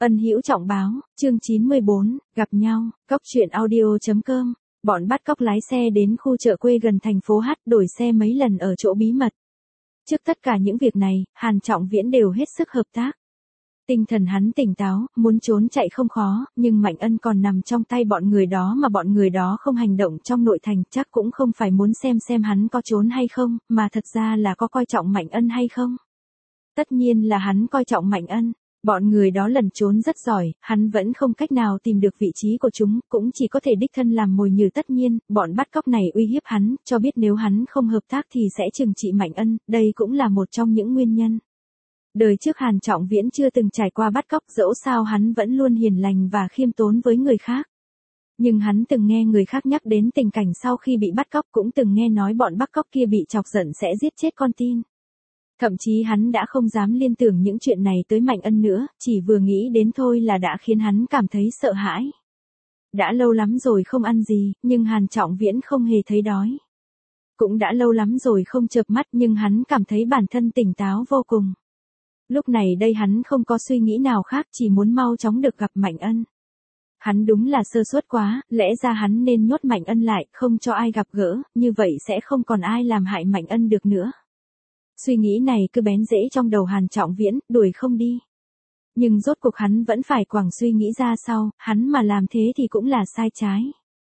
Ân Hữu Trọng báo, chương 94, gặp nhau, Cóc truyện audio.com. Bọn bắt cóc lái xe đến khu chợ quê gần thành phố H, đổi xe mấy lần ở chỗ bí mật. Trước tất cả những việc này, Hàn Trọng Viễn đều hết sức hợp tác. Tinh thần hắn tỉnh táo, muốn trốn chạy không khó, nhưng Mạnh Ân còn nằm trong tay bọn người đó mà bọn người đó không hành động trong nội thành, chắc cũng không phải muốn xem hắn có trốn hay không, mà thật ra là có coi trọng Mạnh Ân hay không. Tất nhiên là hắn coi trọng Mạnh Ân. Bọn người đó lẩn trốn rất giỏi, hắn vẫn không cách nào tìm được vị trí của chúng, cũng chỉ có thể đích thân làm mồi nhử. Tất nhiên, bọn bắt cóc này uy hiếp hắn, cho biết nếu hắn không hợp tác thì sẽ trừng trị Mạnh Ân, đây cũng là một trong những nguyên nhân. Đời trước Hàn Trọng Viễn chưa từng trải qua bắt cóc, dẫu sao hắn vẫn luôn hiền lành và khiêm tốn với người khác. Nhưng hắn từng nghe người khác nhắc đến tình cảnh sau khi bị bắt cóc, cũng từng nghe nói bọn bắt cóc kia bị chọc giận sẽ giết chết con tin. Thậm chí hắn đã không dám liên tưởng những chuyện này tới Mạnh Ân nữa, chỉ vừa nghĩ đến thôi là đã khiến hắn cảm thấy sợ hãi. Đã lâu lắm rồi không ăn gì, nhưng Hàn Trọng Viễn không hề thấy đói. Cũng đã lâu lắm rồi không chợp mắt, nhưng hắn cảm thấy bản thân tỉnh táo vô cùng. Lúc này đây hắn không có suy nghĩ nào khác, chỉ muốn mau chóng được gặp Mạnh Ân. Hắn đúng là sơ suất quá, lẽ ra hắn nên nhốt Mạnh Ân lại, không cho ai gặp gỡ, như vậy sẽ không còn ai làm hại Mạnh Ân được nữa. Suy nghĩ này cứ bén rễ trong đầu Hàn Trọng Viễn, đuổi không đi. Nhưng rốt cuộc hắn vẫn phải quẳng suy nghĩ ra sau, hắn mà làm thế thì cũng là sai trái.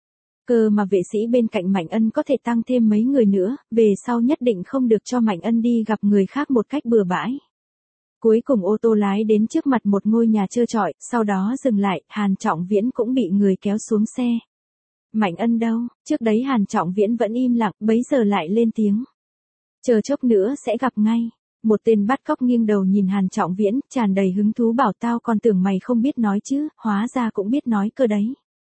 Cơ mà vệ sĩ bên cạnh Mạnh Ân có thể tăng thêm mấy người nữa, về sau nhất định không được cho Mạnh Ân đi gặp người khác một cách bừa bãi. Cuối cùng ô tô lái đến trước mặt một ngôi nhà trơ trọi, sau đó dừng lại, Hàn Trọng Viễn cũng bị người kéo xuống xe. Mạnh Ân đâu? Trước đấy Hàn Trọng Viễn vẫn im lặng, bấy giờ lại lên tiếng. Chờ chốc nữa sẽ gặp ngay. Một tên bắt cóc nghiêng đầu nhìn Hàn Trọng Viễn, tràn đầy hứng thú bảo tao còn tưởng mày không biết nói chứ, hóa ra cũng biết nói cơ đấy.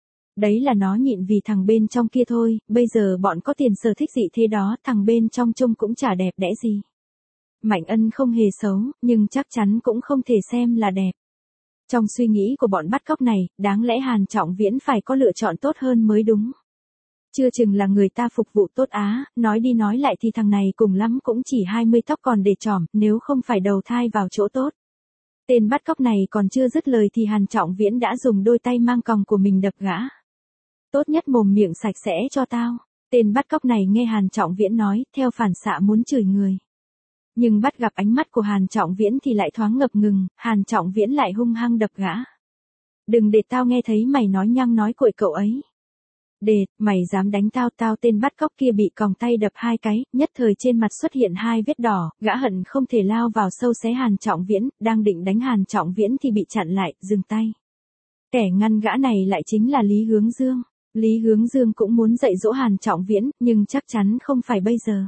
Đấy là nó nhịn vì thằng bên trong kia thôi, bây giờ bọn có tiền sở thích gì thế đó, thằng bên trong trông cũng chả đẹp đẽ gì. Mạnh Ân không hề xấu, nhưng chắc chắn cũng không thể xem là đẹp. Trong suy nghĩ của bọn bắt cóc này, đáng lẽ Hàn Trọng Viễn phải có lựa chọn tốt hơn mới đúng. Chưa chừng là người ta phục vụ tốt á, nói đi nói lại thì thằng này cùng lắm cũng chỉ 20 tóc còn để trỏm, nếu không phải đầu thai vào chỗ tốt. Tên bắt cóc này còn chưa dứt lời thì Hàn Trọng Viễn đã dùng đôi tay mang còng của mình đập gã. Tốt nhất mồm miệng sạch sẽ cho tao. Tên bắt cóc này nghe Hàn Trọng Viễn nói, theo phản xạ muốn chửi người. Nhưng bắt gặp ánh mắt của Hàn Trọng Viễn thì lại thoáng ngập ngừng, Hàn Trọng Viễn lại hung hăng đập gã. Đừng để tao nghe thấy mày nói nhăng nói cuội cậu ấy. Đệt, mày dám đánh tao. Tên bắt cóc kia bị còng tay đập 2 cái, nhất thời trên mặt xuất hiện 2 vết đỏ, gã hận không thể lao vào sâu xé Hàn Trọng Viễn, đang định đánh Hàn Trọng Viễn thì bị chặn lại, dừng tay. Kẻ ngăn gã này lại chính là Lý Hướng Dương. Lý Hướng Dương cũng muốn dạy dỗ Hàn Trọng Viễn, nhưng chắc chắn không phải bây giờ.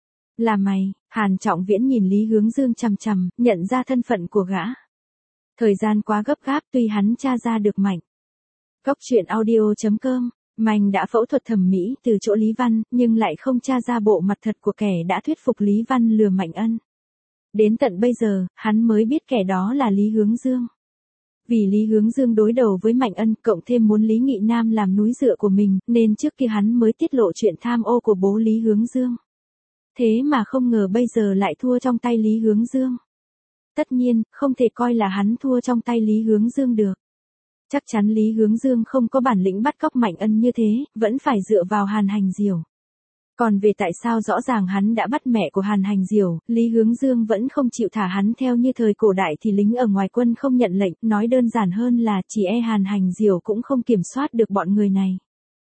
Là mày? Hàn Trọng Viễn nhìn Lý Hướng Dương chằm chằm, nhận ra thân phận của gã. Thời gian quá gấp gáp, tuy hắn tra ra được Mạnh. Cóc truyện audio.com. Mạnh đã phẫu thuật thẩm mỹ từ chỗ Lý Văn, nhưng lại không tra ra bộ mặt thật của kẻ đã thuyết phục Lý Văn lừa Mạnh Ân. Đến tận bây giờ, hắn mới biết kẻ đó là Lý Hướng Dương. Vì Lý Hướng Dương đối đầu với Mạnh Ân, cộng thêm muốn Lý Nghị Nam làm núi dựa của mình, nên trước kia hắn mới tiết lộ chuyện tham ô của bố Lý Hướng Dương. Thế mà không ngờ bây giờ lại thua trong tay Lý Hướng Dương. Tất nhiên, không thể coi là hắn thua trong tay Lý Hướng Dương được. Chắc chắn Lý Hướng Dương không có bản lĩnh bắt cóc Mạnh Ân như thế, vẫn phải dựa vào Hàn Hành Diểu. Còn về tại sao rõ ràng hắn đã bắt mẹ của Hàn Hành Diểu, Lý Hướng Dương vẫn không chịu thả hắn theo như thời cổ đại thì lính ở ngoài quân không nhận lệnh, nói đơn giản hơn là chỉ e Hàn Hành Diểu cũng không kiểm soát được bọn người này.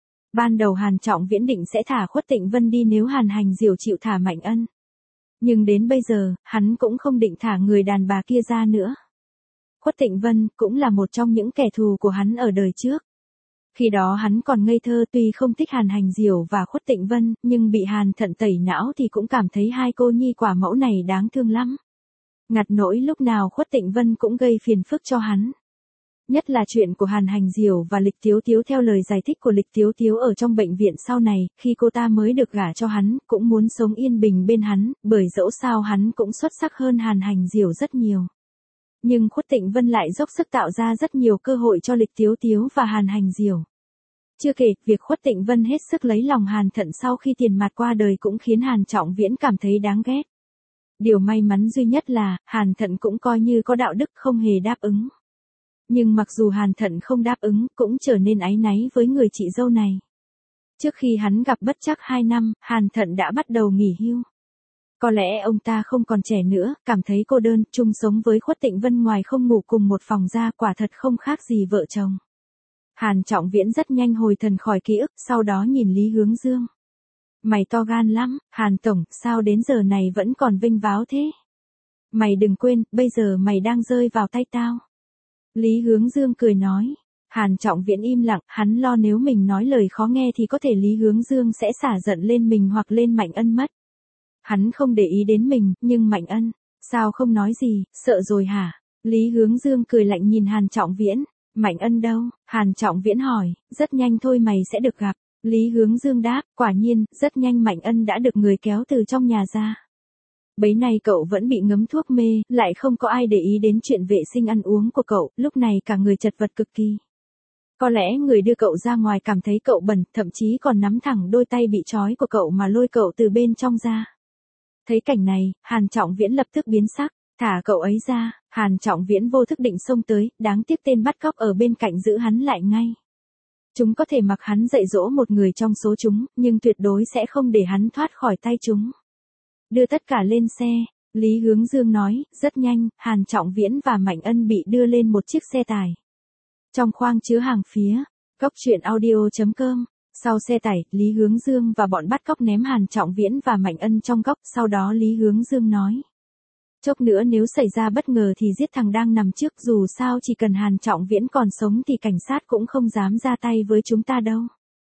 Ban đầu Hàn Trọng Viễn định sẽ thả Khuất Tịnh Vân đi nếu Hàn Hành Diểu chịu thả Mạnh Ân. Nhưng đến bây giờ, hắn cũng không định thả người đàn bà kia ra nữa. Khuất Tịnh Vân cũng là một trong những kẻ thù của hắn ở đời trước. Khi đó hắn còn ngây thơ, tuy không thích Hàn Hành Diểu và Khuất Tịnh Vân, nhưng bị Hàn Thận tẩy não thì cũng cảm thấy hai cô nhi quả mẫu này đáng thương lắm. Ngặt nỗi lúc nào Khuất Tịnh Vân cũng gây phiền phức cho hắn. Nhất là chuyện của Hàn Hành Diểu và Lịch Tiếu Tiếu. Theo lời giải thích của Lịch Tiếu Tiếu ở trong bệnh viện sau này, khi cô ta mới được gả cho hắn, cũng muốn sống yên bình bên hắn, bởi dẫu sao hắn cũng xuất sắc hơn Hàn Hành Diểu rất nhiều. Nhưng Khuất Tịnh Vân lại dốc sức tạo ra rất nhiều cơ hội cho Lịch Tiếu Tiếu và Hàn Hành Diểu. Chưa kể, việc Khuất Tịnh Vân hết sức lấy lòng Hàn Thận sau khi Tiền Mạt qua đời cũng khiến Hàn Trọng Viễn cảm thấy đáng ghét. Điều may mắn duy nhất là, Hàn Thận cũng coi như có đạo đức không hề đáp ứng. Nhưng mặc dù Hàn Thận không đáp ứng, cũng trở nên áy náy với người chị dâu này. Trước khi hắn gặp bất trắc 2 năm, Hàn Thận đã bắt đầu nghỉ hưu. Có lẽ ông ta không còn trẻ nữa, cảm thấy cô đơn, chung sống với Khuất Tịnh Vân ngoài không ngủ cùng một phòng ra, quả thật không khác gì vợ chồng. Hàn Trọng Viễn rất nhanh hồi thần khỏi ký ức, sau đó nhìn Lý Hướng Dương. Mày to gan lắm, Hàn Tổng, sao đến giờ này vẫn còn vênh váo thế? Mày đừng quên, bây giờ mày đang rơi vào tay tao. Lý Hướng Dương cười nói. Hàn Trọng Viễn im lặng, hắn lo nếu mình nói lời khó nghe thì có thể Lý Hướng Dương sẽ xả giận lên mình hoặc lên Mạnh Ân mất. Hắn không để ý đến mình, nhưng Mạnh Ân, sao không nói gì, sợ rồi hả? Lý Hướng Dương cười lạnh nhìn Hàn Trọng Viễn. Mạnh Ân đâu? Hàn Trọng Viễn hỏi. Rất nhanh thôi mày sẽ được gặp. Lý Hướng Dương đáp. Quả nhiên, rất nhanh Mạnh Ân đã được người kéo từ trong nhà ra. Bấy nay cậu vẫn bị ngấm thuốc mê, lại không có ai để ý đến chuyện vệ sinh ăn uống của cậu, lúc này cả người chật vật cực kỳ. Có lẽ người đưa cậu ra ngoài cảm thấy cậu bẩn, thậm chí còn nắm thẳng đôi tay bị trói của cậu mà lôi cậu từ bên trong ra. Thấy cảnh này, Hàn Trọng Viễn lập tức biến sắc, thả cậu ấy ra. Hàn Trọng Viễn vô thức định xông tới, đáng tiếc tên bắt cóc ở bên cạnh giữ hắn lại ngay. Chúng có thể mặc hắn dạy dỗ một người trong số chúng, nhưng tuyệt đối sẽ không để hắn thoát khỏi tay chúng. Đưa tất cả lên xe, Lý Hướng Dương nói. Rất nhanh, Hàn Trọng Viễn và Mạnh Ân bị đưa lên một chiếc xe tải. Trong khoang chứa hàng phía, Cóc Truyện Audio.com. Sau xe tải, Lý Hướng Dương và bọn bắt cóc ném Hàn Trọng Viễn và Mạnh Ân trong góc, sau đó Lý Hướng Dương nói. Chốc nữa nếu xảy ra bất ngờ thì giết thằng đang nằm trước, dù sao chỉ cần Hàn Trọng Viễn còn sống thì cảnh sát cũng không dám ra tay với chúng ta đâu.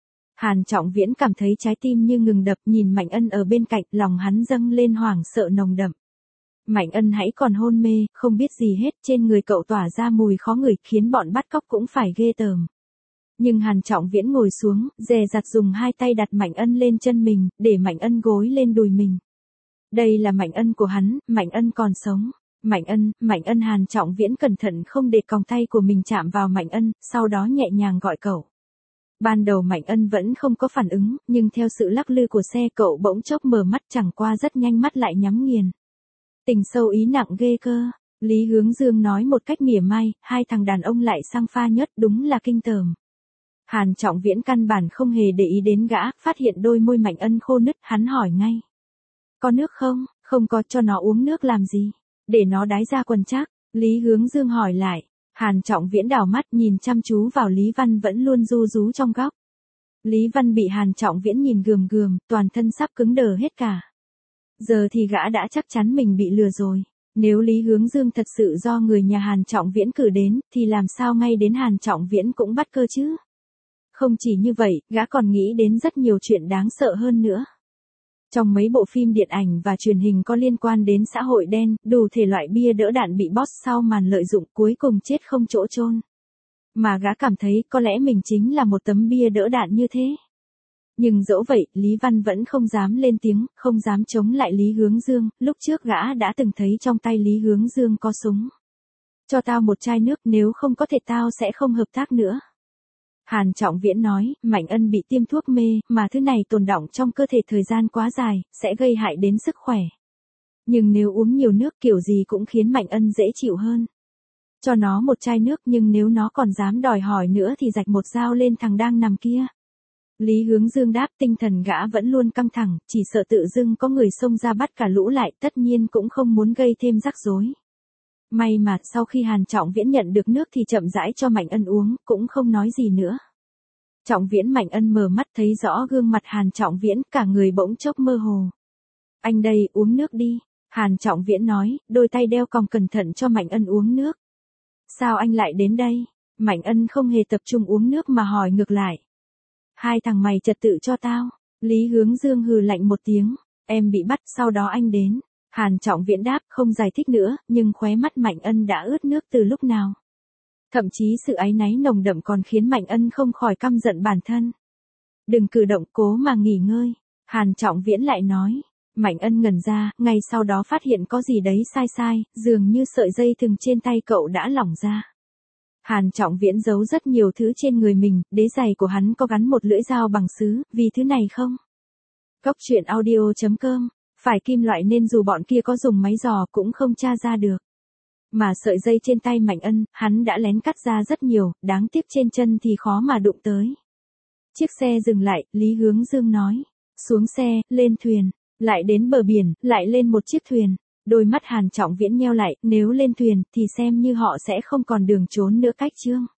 Hàn Trọng Viễn cảm thấy trái tim như ngừng đập, nhìn Mạnh Ân ở bên cạnh, lòng hắn dâng lên hoảng sợ nồng đậm. Mạnh Ân hãy còn hôn mê, không biết gì hết, trên người cậu tỏa ra mùi khó ngửi, khiến bọn bắt cóc cũng phải ghê tởm. Nhưng Hàn Trọng Viễn ngồi xuống, dè dặt dùng 2 tay đặt Mạnh Ân lên chân mình, để Mạnh Ân gối lên đùi mình. Đây là Mạnh Ân của hắn, Mạnh Ân còn sống. Mạnh Ân. Hàn Trọng Viễn cẩn thận không để còng tay của mình chạm vào Mạnh Ân, sau đó nhẹ nhàng gọi cậu. Ban đầu Mạnh Ân vẫn không có phản ứng, nhưng theo sự lắc lư của xe cậu bỗng chốc mở mắt, chẳng qua rất nhanh mắt lại nhắm nghiền. Tình sâu ý nặng ghê cơ. Lý Hướng Dương nói một cách mỉa mai, 2 thằng đàn ông lại sang pha nhất, đúng là kinh tởm. Hàn Trọng Viễn căn bản không hề để ý đến gã, phát hiện đôi môi Mạnh Ân khô nứt, hắn hỏi ngay. Có nước không? Không có, cho nó uống nước làm gì? Để nó đái ra quần chắc. Lý Hướng Dương hỏi lại. Hàn Trọng Viễn đảo mắt nhìn chăm chú vào Lý Văn vẫn luôn ru rú trong góc. Lý Văn bị Hàn Trọng Viễn nhìn gườm gườm, toàn thân sắp cứng đờ hết cả. Giờ thì gã đã chắc chắn mình bị lừa rồi. Nếu Lý Hướng Dương thật sự do người nhà Hàn Trọng Viễn cử đến, thì làm sao ngay đến Hàn Trọng Viễn cũng bắt cơ chứ? Không chỉ như vậy, gã còn nghĩ đến rất nhiều chuyện đáng sợ hơn nữa. Trong mấy bộ phim điện ảnh và truyền hình có liên quan đến xã hội đen, đủ thể loại bia đỡ đạn bị boss sau màn lợi dụng, cuối cùng chết không chỗ chôn. Mà gã cảm thấy có lẽ mình chính là một tấm bia đỡ đạn như thế. Nhưng dẫu vậy, Lý Văn vẫn không dám lên tiếng, không dám chống lại Lý Hướng Dương, lúc trước gã đã từng thấy trong tay Lý Hướng Dương có súng. Cho tao một chai nước, nếu không có thể tao sẽ không hợp tác nữa. Hàn Trọng Viễn nói, Mạnh Ân bị tiêm thuốc mê, mà thứ này tồn đọng trong cơ thể thời gian quá dài, sẽ gây hại đến sức khỏe. Nhưng nếu uống nhiều nước kiểu gì cũng khiến Mạnh Ân dễ chịu hơn. Cho nó một chai nước, nhưng nếu nó còn dám đòi hỏi nữa thì rạch một dao lên thằng đang nằm kia. Lý Hướng Dương đáp, tinh thần gã vẫn luôn căng thẳng, chỉ sợ tự dưng có người xông ra bắt cả lũ lại, tất nhiên cũng không muốn gây thêm rắc rối. May mà sau khi Hàn Trọng Viễn nhận được nước thì chậm rãi cho Mạnh Ân uống, cũng không nói gì nữa. Trọng Viễn Mạnh Ân mở mắt thấy rõ gương mặt Hàn Trọng Viễn, cả người bỗng chốc mơ hồ. Anh đây, uống nước đi. Hàn Trọng Viễn nói, đôi tay đeo còng cẩn thận cho Mạnh Ân uống nước. Sao anh lại đến đây? Mạnh Ân không hề tập trung uống nước mà hỏi ngược lại. 2 thằng mày trật tự cho tao. Lý Hướng Dương hừ lạnh một tiếng. Em bị bắt, sau đó anh đến. Hàn Trọng Viễn đáp, không giải thích nữa, nhưng khóe mắt Mạnh Ân đã ướt nước từ lúc nào. Thậm chí sự áy náy nồng đậm còn khiến Mạnh Ân không khỏi căm giận bản thân. Đừng cử động, cố mà nghỉ ngơi. Hàn Trọng Viễn lại nói. Mạnh Ân ngẩn ra, ngay sau đó phát hiện có gì đấy sai, dường như sợi dây thừng trên tay cậu đã lỏng ra. Hàn Trọng Viễn giấu rất nhiều thứ trên người mình, đế giày của hắn có gắn một lưỡi dao bằng sứ, vì thứ này không? Cóc Truyện Audio.com. Phải kim loại nên dù bọn kia có dùng máy dò cũng không tra ra được. Mà sợi dây trên tay Mạnh Ân, hắn đã lén cắt ra rất nhiều, đáng tiếc trên chân thì khó mà đụng tới. Chiếc xe dừng lại, Lý Hướng Dương nói. Xuống xe, lên thuyền. Lại đến bờ biển, lại lên một chiếc thuyền. Đôi mắt Hàn Trọng Viễn nheo lại, nếu lên thuyền thì xem như họ sẽ không còn đường trốn nữa cách Trương.